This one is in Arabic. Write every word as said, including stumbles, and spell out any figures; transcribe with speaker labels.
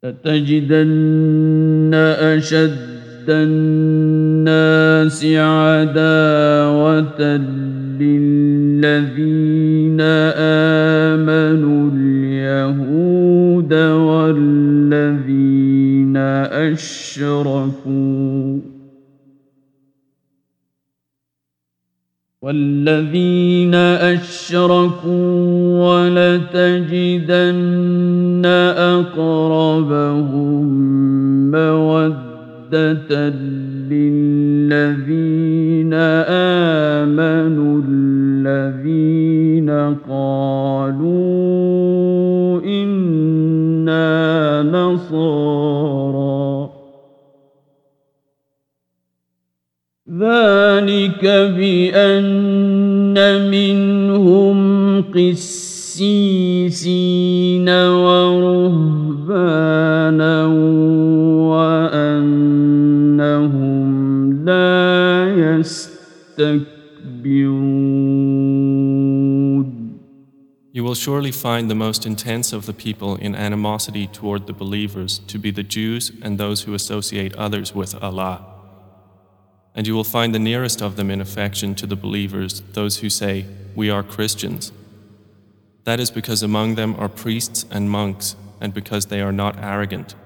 Speaker 1: لتجدن أشد الناس عداوة للذين آمنوا اليهود والذين أشركوا والذين أشركوا ولتجدن أقربهم مودة للذين آمنوا الذين قالوا إنا نصارى ذلك بأن منهم قسيسين ورهبانا وأنهم لا يستكبرون.
Speaker 2: You will surely find the most intense of the people in animosity toward the believers to be the Jews and those who associate others with Allah. And you will find the nearest of them in affection to the believers those who say, "We are Christians." That is because among them are priests and monks, and because they are not arrogant.